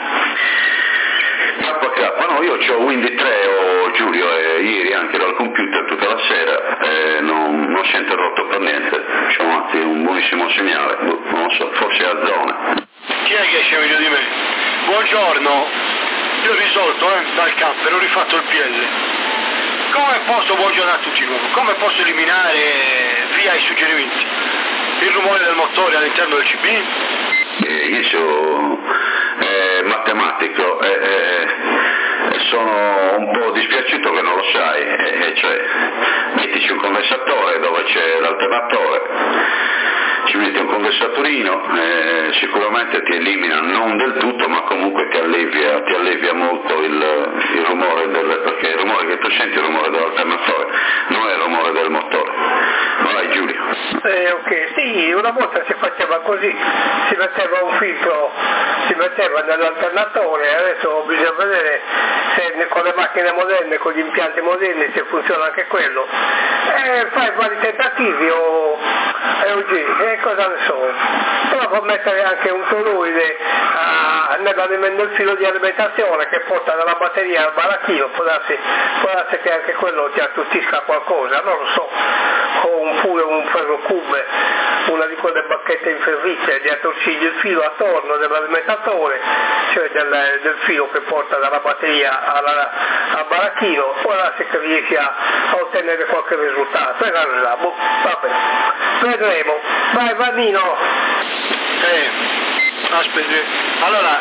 KK, no, io ho Windy 3 o Giulio e ieri anche dal computer tutta la sera non si è interrotto per niente, c'ho anche un buonissimo segnale, non so, forse è a zone. Chi è che esce meglio di me? Buongiorno, io ho risolto dal camper, ho rifatto il PL. Come posso, buongiorno a tutti di nuovo, come posso eliminare via i suggerimenti il rumore del motore all'interno del CB? Io sono matematico e sono un po' dispiaciuto che non lo sai, cioè mettici un condensatore dove c'è l'alternatore, ci metti un condensatorino, sicuramente ti elimina non del tutto ma comunque ti allevia molto il rumore perché il rumore che tu senti è il rumore dell'alternatore, non è il rumore del motore. Vai Giulio. Ok, sì, una volta si faceva così, si metteva un filtro, si metteva nell'alternatore, adesso bisogna vedere se con le macchine moderne, con gli impianti moderni, se funziona anche quello. Fai vari tentativi cosa ne so, però può mettere anche un toroide nel filo di alimentazione che porta dalla batteria al baracchino, può darsi che anche quello ti attutisca qualcosa, non lo so, o oppure un ferrocube, una di quelle bacchette inferrite di attorcigli il filo attorno dell'alimentatore, cioè del filo che porta dalla batteria al baracchino, guarda se riesci a ottenere qualche risultato, e vabbè, vedremo. Vai Vannino. Aspetta, allora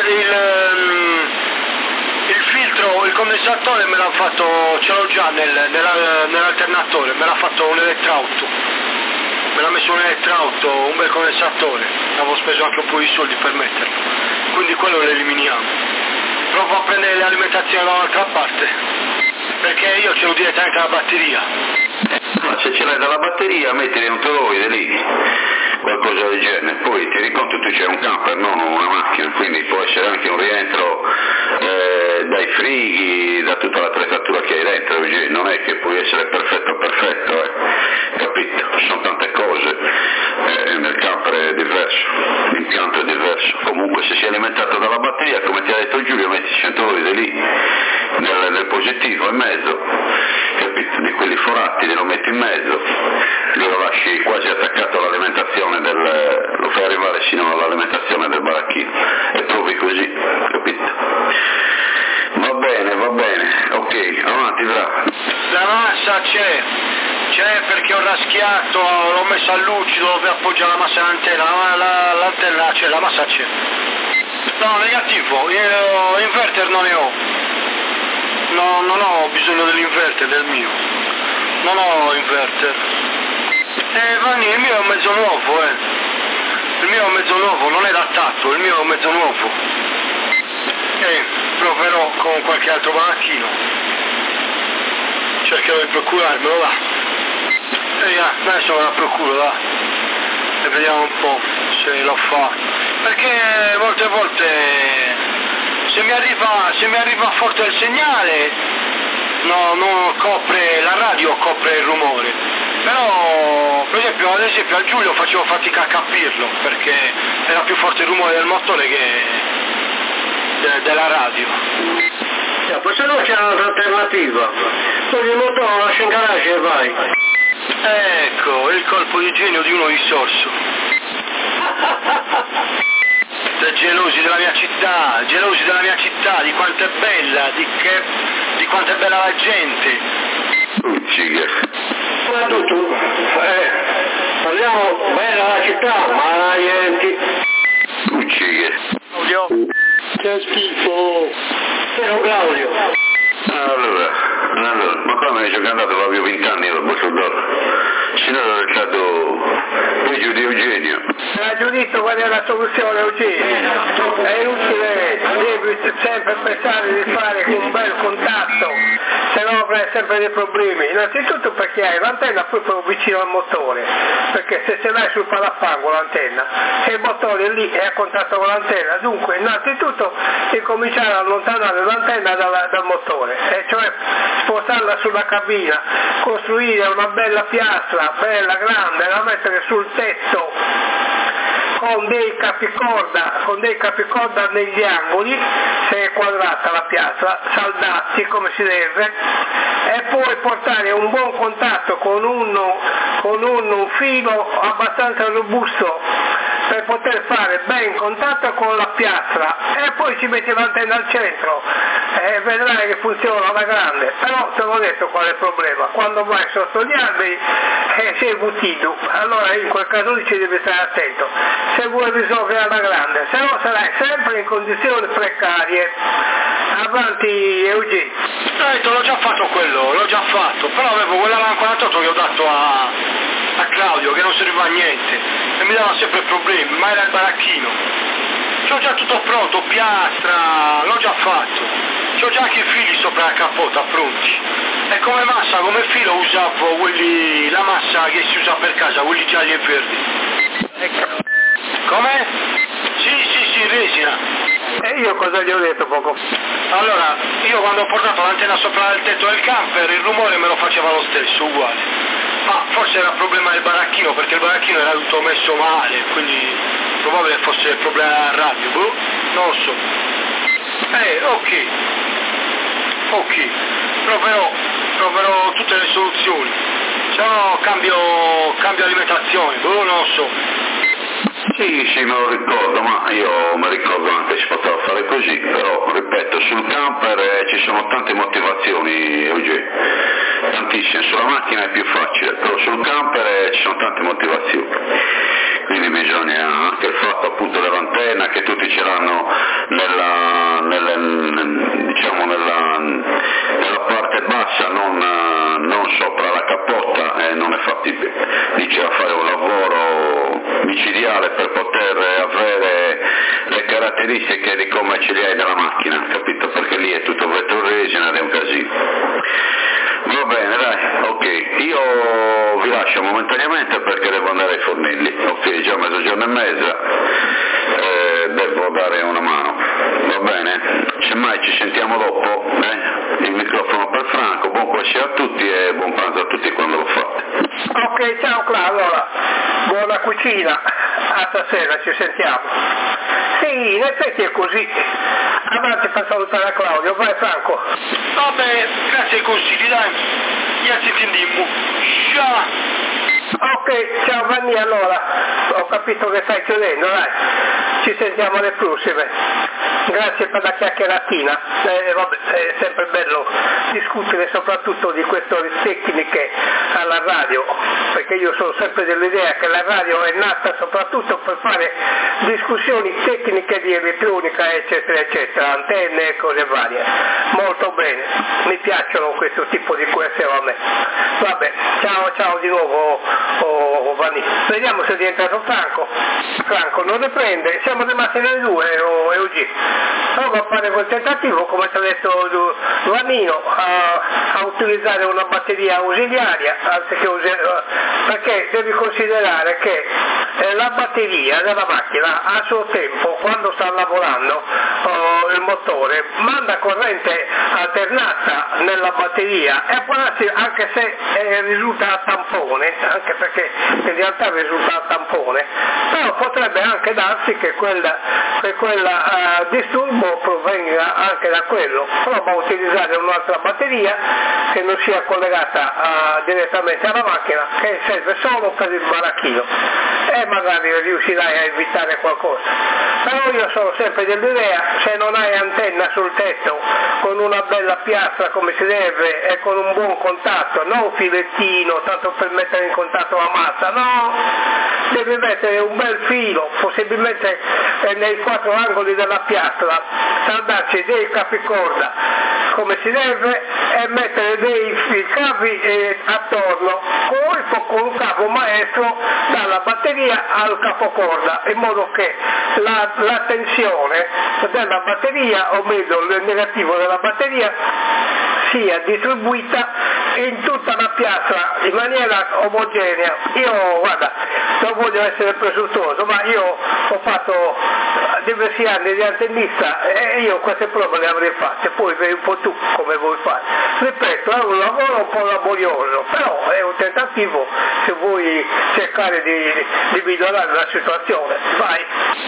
il filtro, il condensatore me l'ha fatto, ce l'ho già nell'alternatore, me l'ha fatto un elettrauto, me l'ha messo un elettrauto, un bel condensatore, avevo speso anche un po' di soldi per metterlo, quindi quello lo eliminiamo. Provo a prendere l'alimentazione da un'altra parte, perché io ce l'ho direttamente dalla batteria. Ma se ce l'hai dalla batteria mettili un toroide lì, qualcosa del genere, poi ti rendi conto tu c'è un camper, non una macchina, quindi può essere anche un rientro dai frighi, da tutta l'attrezzatura che hai dentro, non è che puoi essere perfetto, capito? Sono tante cose, nel camper è diverso, l'impianto è diverso, comunque se si è alimentato dalla batteria, come ti ha detto Giulio, metti 100 toroide lì, nel positivo in mezzo, capito? Di quelli forati lo metti in mezzo, lo lasci quasi attaccato all'alimentazione lo fai arrivare sino all'alimentazione del baracchino e provi così, capito? Va bene, ok, avanti Bra. La massa c'è perché ho raschiato, l'ho messa a lucido dove appoggia la massa all'antenna, l'antenna c'è, la massa c'è. No, negativo, io inverter non ne ho. No, non ho bisogno dell'inverter del mio. Non ho inverter. Vanni, il mio è un mezzo nuovo, Il mio è un mezzo nuovo, non è datato, il mio è un mezzo nuovo. Proverò con qualche altro baracchino. Cercherò di procurarmelo, va. Adesso me la procuro, va. E vediamo un po' se lo fa. Perché molte volte se mi arriva forte il segnale, non copre la radio, copre il rumore. Però, per esempio, a Giulio facevo fatica a capirlo, perché era più forte il rumore del motore che della radio. Poi se no c'è un'altra alternativa, togli il motore, lo lasci in garage e vai. Ecco, è il colpo di genio di uno risorso. Siete gelosi della mia città, di quanto è bella, di quanto è bella la gente. Parliamo bella la città, ma la gente. Claudio? Che schifo. Però Claudio. Allora, ma qua mi sono andato proprio 20 anni al Borso d'Oro. Sinora è stato peggio di Eugenio. Ha giudizio qual è la soluzione, Eugenio? È inutile, devi sempre pensare di fare un bel contatto, se no avrai sempre dei problemi. Innanzitutto perché hai l'antenna proprio vicino al motore, perché se ce l'hai sul parafango l'antenna e il motore lì è a contatto con l'antenna, dunque innanzitutto devi cominciare a allontanare l'antenna dal motore, e cioè spostarla sulla cabina, costruire una bella piastra, bella grande, da mettere sul tetto con dei capicorda negli angoli, se è quadrata la piastra, saldati come si deve, e poi portare un buon contatto con un filo abbastanza robusto per poter fare ben contatto con la piastra, e poi ci metti l'antenna al centro e vedrai che funziona alla grande. Però te l'ho detto qual è il problema: quando vai sotto gli alberi sei buttito, allora in quel caso lì ci devi stare attento se vuoi risolvere alla grande, se no sarai sempre in condizioni precarie. Avanti Eugenio. L'ho già fatto quello, però avevo quella lampada che ho dato a Claudio, che non serviva a niente e mi dava sempre problemi, ma era il baracchino. C'ho già tutto pronto, piastra, l'ho già fatto, c'ho già anche i fili sopra la cappota pronti, e come massa, come filo usavo la massa che si usa per casa, quelli gialli e verdi. Ecco. Come? Sì, resina. E io cosa gli ho detto poco? Allora, io quando ho portato l'antenna sopra il tetto del camper, il rumore me lo faceva lo stesso, uguale. Ma forse era il problema del baracchino, perché il baracchino era tutto messo male, quindi probabile fosse il problema della radio, non lo so. Ok, proverò tutte le soluzioni, se no cambio alimentazione, non lo so. Sì, me lo ricordo, ma io mi ricordo anche che si poteva fare così, però ripeto, sul camper ci sono tante motivazioni, Eugenio, tantissime, sulla macchina è più facile, però sul camper ci sono tante motivazioni, quindi bisogna anche il fatto appunto dell'antenna, che tutti ce l'hanno nella parte bassa, non sopra la cappotta, e non è fattibile, diceva fare un lavoro micidiale per poter avere le caratteristiche e lì si chiede come ce li hai dalla macchina, capito? Perché lì è tutto retroresina ed è un casino. Va bene, dai, ok, io vi lascio momentaneamente perché devo andare ai fornelli, ok, già mezzogiorno e mezza, devo dare una mano, va bene? Semmai ci sentiamo dopo, il microfono per Franco, buon quassia a tutti e buon pranzo a tutti quando lo fate. Ok, ciao Cla, allora, buona cucina, a stasera ci sentiamo. Sì, in effetti è così. Avanti per salutare a Claudio, vai Franco. Vabbè, grazie ai consigli, dai. Io ci sentimmo. Ciao. Ok, ciao Vanni, allora, ho capito che stai chiudendo, dai. Ci sentiamo alle prossime. Grazie per la chiacchieratina. Vabbè, è sempre bello discutere soprattutto di queste tecniche alla radio, perché io sono sempre dell'idea che la radio è nata soprattutto per fare discussioni tecniche di elettronica, eccetera, eccetera, antenne e cose varie. Molto bene, mi piacciono questo tipo di questioni a me. Vabbè, ciao di nuovo Vanni. Vediamo se è diventato Franco non ne prende, siamo rimasti nelle due EUG. Prova a fare quel tentativo, come ti ha detto Vannino, a utilizzare una batteria ausiliaria anziché perché devi considerare che la batteria della macchina a suo tempo, quando sta lavorando il motore, manda corrente alternata nella batteria e può darsi, anche se risulta a tampone, anche perché in realtà risulta a tampone, però potrebbe anche darsi che quel disturbo provenga anche da quello. Prova a utilizzare un'altra batteria che non sia collegata direttamente alla macchina, che serve solo per il baracchino, e magari riuscirai a evitare qualcosa. Però io sono sempre dell'idea, se non hai antenna sul tetto con una bella piastra come si deve e con un buon contatto, non un filettino tanto per mettere in contatto la massa, no, devi mettere un bel filo, possibilmente nei 4 angoli della piastra, saldarci dei capicorda come si deve e mettere dei cavi attorno con un cavo maestro dalla batteria al capocorda, in modo che la tensione della batteria, o meglio il negativo della batteria, sia distribuita in tutta la piastra in maniera omogenea. Io, guarda, non voglio essere presuntuoso, ma io ho fatto diversi anni di antennista e io queste prove le avrei fatte, poi vedi un po' tu come vuoi fare. Ripeto, è un lavoro un po' laborioso, però è un tentativo se vuoi cercare di migliorare la situazione. Vai!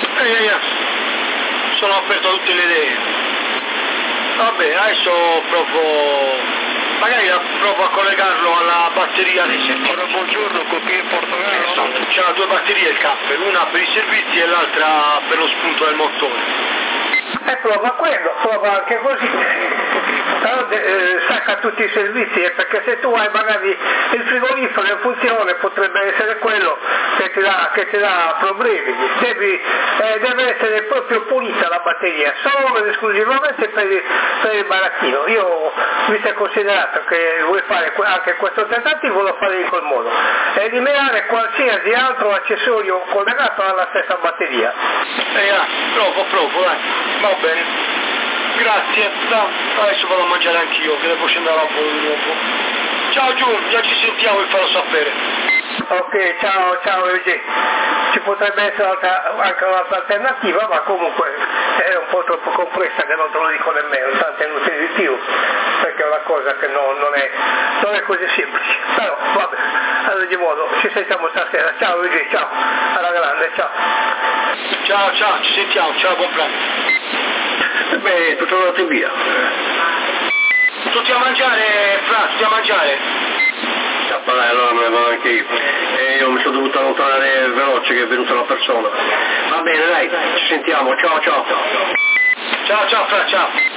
Sono aperto a tutte le idee. Vabbè, adesso magari provo a collegarlo alla batteria dei servizi. Buongiorno, con chi in Portogallo? C'ha 2 batterie il camper, una per i servizi e l'altra per lo spunto del motore. Prova quello, prova anche così, però stacca tutti i servizi, perché se tu hai magari il frigorifero in funzione potrebbe essere quello che ti dà problemi. Deve essere proprio pulita la batteria, solo ed esclusivamente per il baracchino. Io, visto e considerato che vuoi fare anche questo tentativo, lo farei in quel modo, eliminare qualsiasi altro accessorio collegato alla stessa batteria. Provo, va bene. Grazie, adesso vado a mangiare anch'io, che devo scendere a volo dopo. Ciao Giù, già ci sentiamo e farò sapere. Ok, ciao Eugenio. Ci potrebbe essere anche un'altra alternativa, ma comunque è un po' troppo complessa che non te lo dico nemmeno, tante notizie di più, perché è una cosa che non è così semplice. Però vabbè, ad ogni modo ci sentiamo stasera. Ciao Eugenio, ciao, alla grande, ciao. Ciao, ci sentiamo, ciao, buon pranzo. Beh, tutto andato via. Tutti a mangiare, Fra, tutti a mangiare. Dai, allora me ne vado anche io. Io mi sono dovuto allontanare veloce che è venuta una persona. Va bene, dai, ci sentiamo, ciao. Ciao, Fra, ciao.